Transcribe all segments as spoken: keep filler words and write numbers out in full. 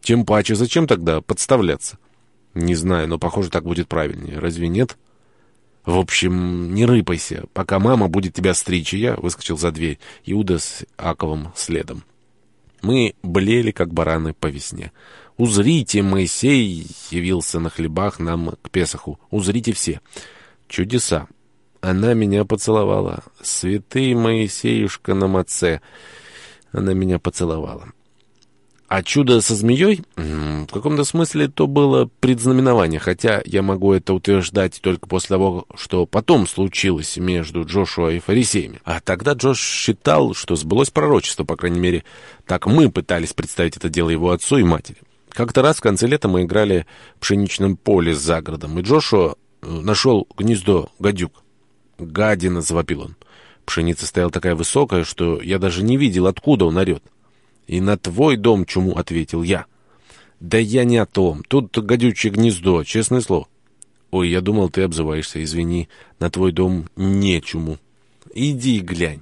Тем паче, зачем тогда подставляться? Не знаю, но, похоже, так будет правильнее. Разве нет? В общем, не рыпайся, пока мама будет тебя стричь, и я выскочил за дверь, Иуда с Аковом следом. Мы блеяли, как бараны по весне. «Узрите, Моисей явился на хлебах нам к Песаху! Узрите все!» Чудеса. Она меня поцеловала. Святый Моисеюшка на маце. Она меня поцеловала. А чудо со змеей? В каком-то смысле то было предзнаменование, хотя я могу это утверждать только после того, что потом случилось между Джошуа и фарисеями. А тогда Джош считал, что сбылось пророчество, по крайней мере, так мы пытались представить это дело его отцу и матери. Как-то раз в конце лета мы играли в пшеничном поле за городом, и Джошуа нашел гнездо гадюк. «Гадина!» — завопил он. Пшеница стояла такая высокая, что я даже не видел, откуда он орет. «И на твой дом чуму», — ответил я. «Да я не о том. Тут гадючее гнездо, честное слово». «Ой, я думал, ты обзываешься. Извини, на твой дом не чуму». «Иди глянь».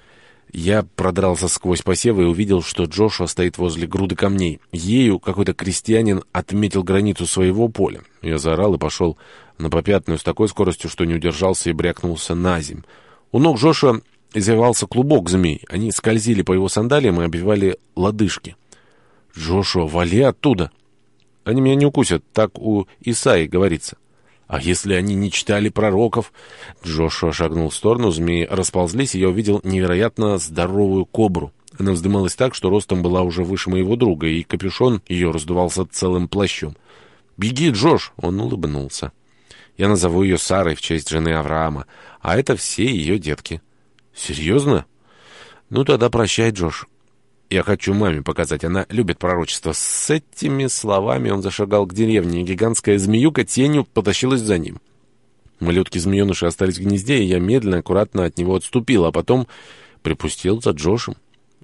Я продрался сквозь посевы и увидел, что Джошуа стоит возле груды камней. Ею какой-то крестьянин отметил границу своего поля. Я заорал и пошел на попятную с такой скоростью, что не удержался и брякнулся на земь. У ног Джошуа извивался клубок змей. Они скользили по его сандалиям и обвивали лодыжки. «Джошуа, вали оттуда!» «Они меня не укусят, так у Исаии говорится». «А если они не читали пророков?» Джошуа шагнул в сторону, змеи расползлись, и я увидел невероятно здоровую кобру. Она вздымалась так, что ростом была уже выше моего друга, и капюшон ее раздувался целым плащом. «Беги, Джош!» — он улыбнулся. «Я назову ее Сарой в честь жены Авраама, а это все ее детки». «Серьезно?» «Ну тогда прощай, Джош. Я хочу маме показать, она любит пророчество». С этими словами он зашагал к деревне, и гигантская змеюка тенью потащилась за ним. Малютки-змееныши остались в гнезде, и я медленно, аккуратно от него отступил, а потом припустил за Джошем.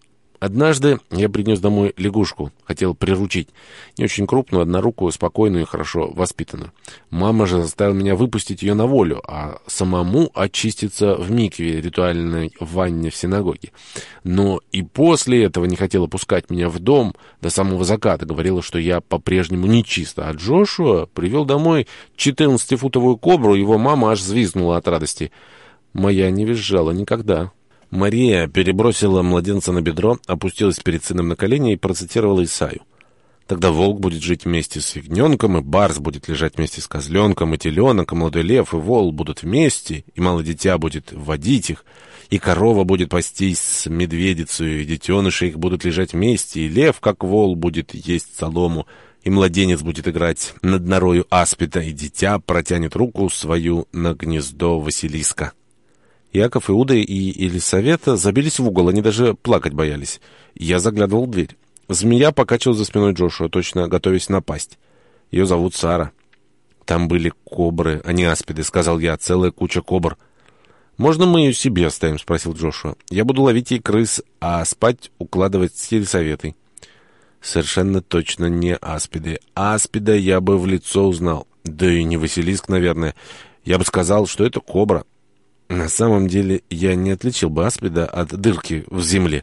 Однажды я принес домой лягушку, хотел приручить. Не очень крупную, однорукую, спокойную и хорошо воспитанную. Мама же заставила меня выпустить ее на волю, а самому очиститься в микве, ритуальной ванне в синагоге. Но и после этого не хотела пускать меня в дом до самого заката. Говорила, что я по-прежнему нечиста. А Джошуа привел домой четырнадцатифутовую кобру, его мама аж взвизгнула от радости. Моя не визжала никогда. Мария перебросила младенца на бедро, опустилась перед сыном на колени и процитировала Исаю. «Тогда волк будет жить вместе с ягненком, и барс будет лежать вместе с козленком, и теленок, и молодой лев, и вол будут вместе, и малое дитя будет водить их, и корова будет пастись с медведицей, и детеныши их будут лежать вместе, и лев, как вол, будет есть солому, и младенец будет играть над норою аспида, и дитя протянет руку свою на гнездо Василиска». Иаков, Иуда и Елисавета забились в угол, они даже плакать боялись. Я заглядывал в дверь. Змея покачивалась за спиной Джошуа, точно готовясь напасть. Ее зовут Сара. Там были кобры, а не аспиды, сказал я, целая куча кобр. «Можно мы ее себе оставим?» — спросил Джошуа. «Я буду ловить ей крыс, а спать укладывать с Елисаветой». Совершенно точно не аспиды. Аспида я бы в лицо узнал. Да и не Василиск, наверное. Я бы сказал, что это кобра. На самом деле я не отличил бы аспида от дырки в земле.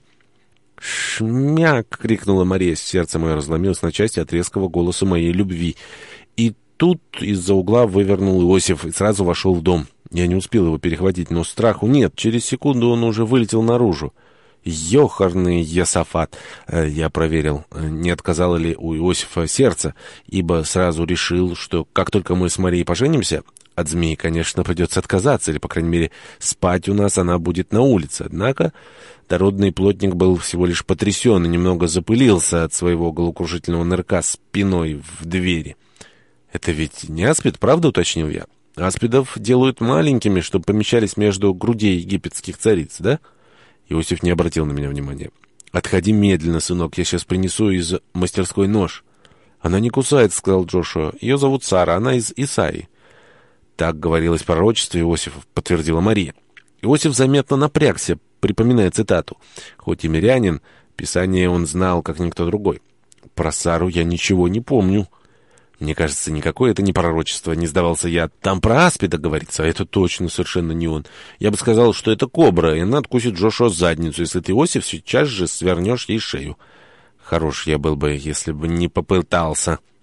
«Шмяк!» — крикнула Мария. Сердце мое разломилось на части от резкого голоса моей любви. И тут из-за угла вывернул Иосиф и сразу вошел в дом. Я не успел его перехватить, но страху нет. Через секунду он уже вылетел наружу. «Ёхарный Йосафат!» Я проверил, не отказало ли у Иосифа сердце, ибо сразу решил, что как только мы с Марией поженимся, от змеи, конечно, придется отказаться, или, по крайней мере, спать у нас она будет на улице. Однако дородный плотник был всего лишь потрясен и немного запылился от своего головокружительного нырка спиной в двери. «Это ведь не аспид, правда?» — уточнил я. «Аспидов делают маленькими, чтобы помещались между грудей египетских цариц, да?» Иосиф не обратил на меня внимания. «Отходи медленно, сынок, я сейчас принесу из мастерской нож». «Она не кусается», — сказал Джошуа. «Ее зовут Сара, она из Исаии». «Так говорилось в пророчестве Иосифа», — подтвердила Мария. Иосиф заметно напрягся, припоминая цитату. Хоть и мирянин, Писание он знал, как никто другой. «Про Сару я ничего не помню». «Мне кажется, никакое это не пророчество», — не сдавался я. «Там про аспида говорится, а это точно совершенно не он. Я бы сказал, что это кобра, и она откусит Джошуа задницу, если ты, Иосиф, сейчас же свернешь ей шею». Хорош я был бы, если бы не попытался.